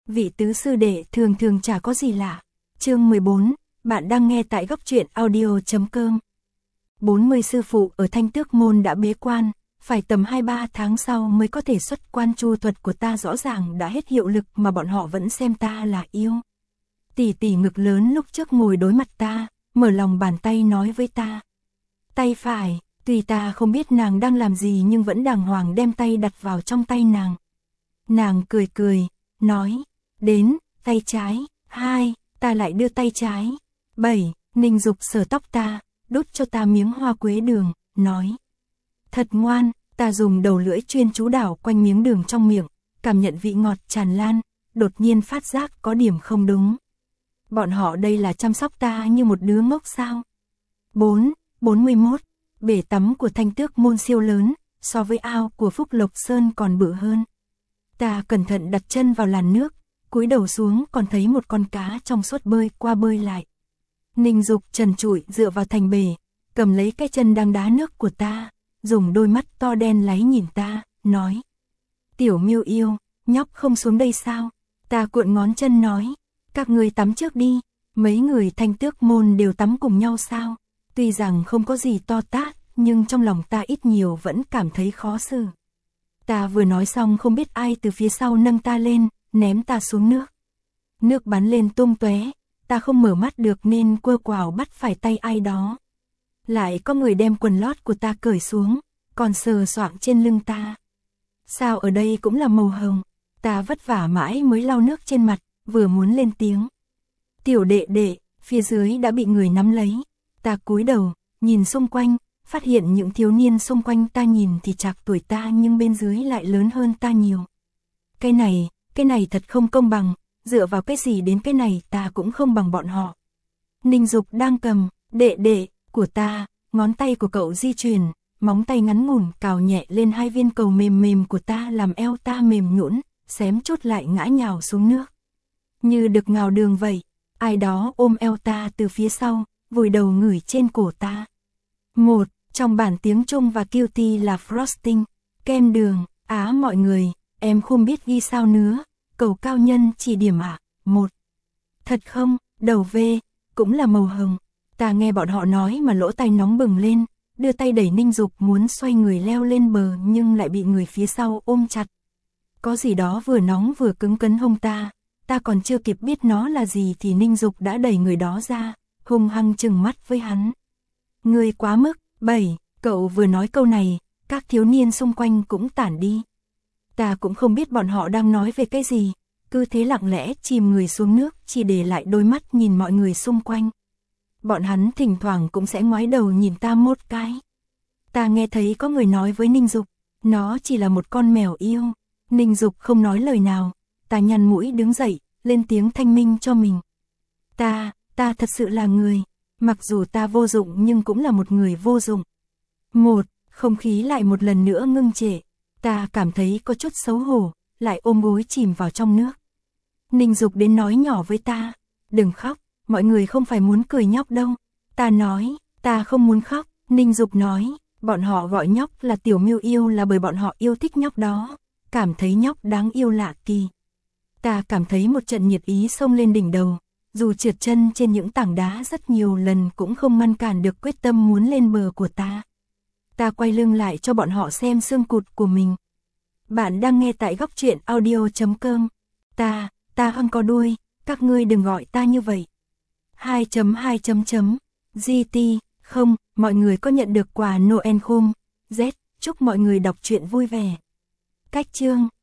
vị tứ sư đệ thường thường chả có gì lạ. Chương 14, bạn đang nghe tại góc truyện audio.com. 40 sư phụ ở Thanh Tước Môn đã bế quan, phải tầm 2-3 tháng sau mới có thể xuất quan. Chu thuật của ta rõ ràng đã hết hiệu lực mà bọn họ vẫn xem ta là yêu. Tỷ tỷ ngực lớn lúc trước ngồi đối mặt ta, mở lòng bàn tay nói với ta. Tay phải, tuy ta không biết nàng đang làm gì nhưng vẫn đàng hoàng đem tay đặt vào trong tay nàng. Nàng cười cười, nói, đến, tay trái, 2, ta lại đưa tay trái. 7, Ninh Dục sờ tóc ta, đút cho ta miếng hoa quế đường, nói. Thật ngoan, ta dùng đầu lưỡi chuyên chú đảo quanh miếng đường trong miệng, cảm nhận vị ngọt tràn lan, đột nhiên phát giác có điểm không đúng. Bọn họ đây là chăm sóc ta như một đứa ngốc sao? 41, bể tắm của Thanh Tước Môn siêu lớn, so với ao của Phúc Lộc Sơn còn bự hơn. Ta cẩn thận đặt chân vào làn nước, cúi đầu xuống còn thấy một con cá trong suốt bơi qua bơi lại. Ninh Dục trần trụi dựa vào thành bể, cầm lấy cái chân đang đá nước của ta, dùng đôi mắt to đen láy nhìn ta, nói. Tiểu Miêu yêu, nhóc không xuống đây sao? Ta cuộn ngón chân nói, các người tắm trước đi. Mấy người Thanh Tước Môn đều tắm cùng nhau sao? Tuy rằng không có gì to tát, nhưng trong lòng ta ít nhiều vẫn cảm thấy khó xử. Ta vừa nói xong không biết ai từ phía sau nâng ta lên, ném ta xuống nước. Nước bắn lên tung tóe, ta không mở mắt được nên quơ quào bắt phải tay ai đó. Lại có người đem quần lót của ta cởi xuống, còn sờ soạng trên lưng ta. Sao ở đây cũng là màu hồng? Ta vất vả mãi mới lau nước trên mặt, vừa muốn lên tiếng. Tiểu đệ đệ, phía dưới đã bị người nắm lấy. Ta cúi đầu, nhìn xung quanh, phát hiện những thiếu niên xung quanh ta nhìn thì chạc tuổi ta nhưng bên dưới lại lớn hơn ta nhiều. Cái này thật không công bằng, dựa vào cái gì đến cái này ta cũng không bằng bọn họ. Ninh Dục đang cầm, đệ đệ, của ta, ngón tay của cậu di chuyển, móng tay ngắn ngủn cào nhẹ lên 2 viên cầu mềm mềm của ta làm eo ta mềm nhũn, xém chút lại ngã nhào xuống nước. Như được ngào đường vậy, ai đó ôm eo ta từ phía sau, vùi đầu ngửi trên cổ ta. Trong bản tiếng Trung và Cutie là frosting, kem đường, mọi người, em không biết ghi sao nữa, cầu cao nhân chỉ điểm ạ. Thật không, đầu V, cũng là màu hồng. Ta nghe bọn họ nói mà lỗ tai nóng bừng lên, đưa tay đẩy Ninh Dục muốn xoay người leo lên bờ nhưng lại bị người phía sau ôm chặt. Có gì đó vừa nóng vừa cứng cấn hông ta còn chưa kịp biết nó là gì thì Ninh Dục đã đẩy người đó ra, hung hăng trừng mắt với hắn. Ngươi quá mức. 7, cậu vừa nói câu này, các thiếu niên xung quanh cũng tản đi. Ta cũng không biết bọn họ đang nói về cái gì, cứ thế lặng lẽ chìm người xuống nước chỉ để lại đôi mắt nhìn mọi người xung quanh. Bọn hắn thỉnh thoảng cũng sẽ ngoái đầu nhìn ta một cái. Ta nghe thấy có người nói với Ninh Dục, nó chỉ là một con mèo yêu. Ninh Dục không nói lời nào, ta nhăn mũi đứng dậy, lên tiếng thanh minh cho mình. Ta thật sự là người. Mặc dù ta vô dụng nhưng cũng là một người vô dụng. Không khí lại một lần nữa ngưng trệ. Ta cảm thấy có chút xấu hổ, lại ôm gối chìm vào trong nước. Ninh Dục đến nói nhỏ với ta, đừng khóc, mọi người không phải muốn cười nhóc đâu. Ta nói, ta không muốn khóc. Ninh Dục nói, bọn họ gọi nhóc là Tiểu Miêu yêu là bởi bọn họ yêu thích nhóc đó, cảm thấy nhóc đáng yêu lạ kỳ. Ta cảm thấy một trận nhiệt ý xông lên đỉnh đầu. Dù trượt chân trên những tảng đá rất nhiều lần cũng không ngăn cản được quyết tâm muốn lên bờ của ta. Ta quay lưng lại cho bọn họ xem xương cụt của mình. Bạn đang nghe tại góc truyện audio.com. Ta không có đuôi, các ngươi đừng gọi ta như vậy. 2.2. GT, không, mọi người có nhận được quà Noel không? Z, chúc mọi người đọc truyện vui vẻ. Cách chương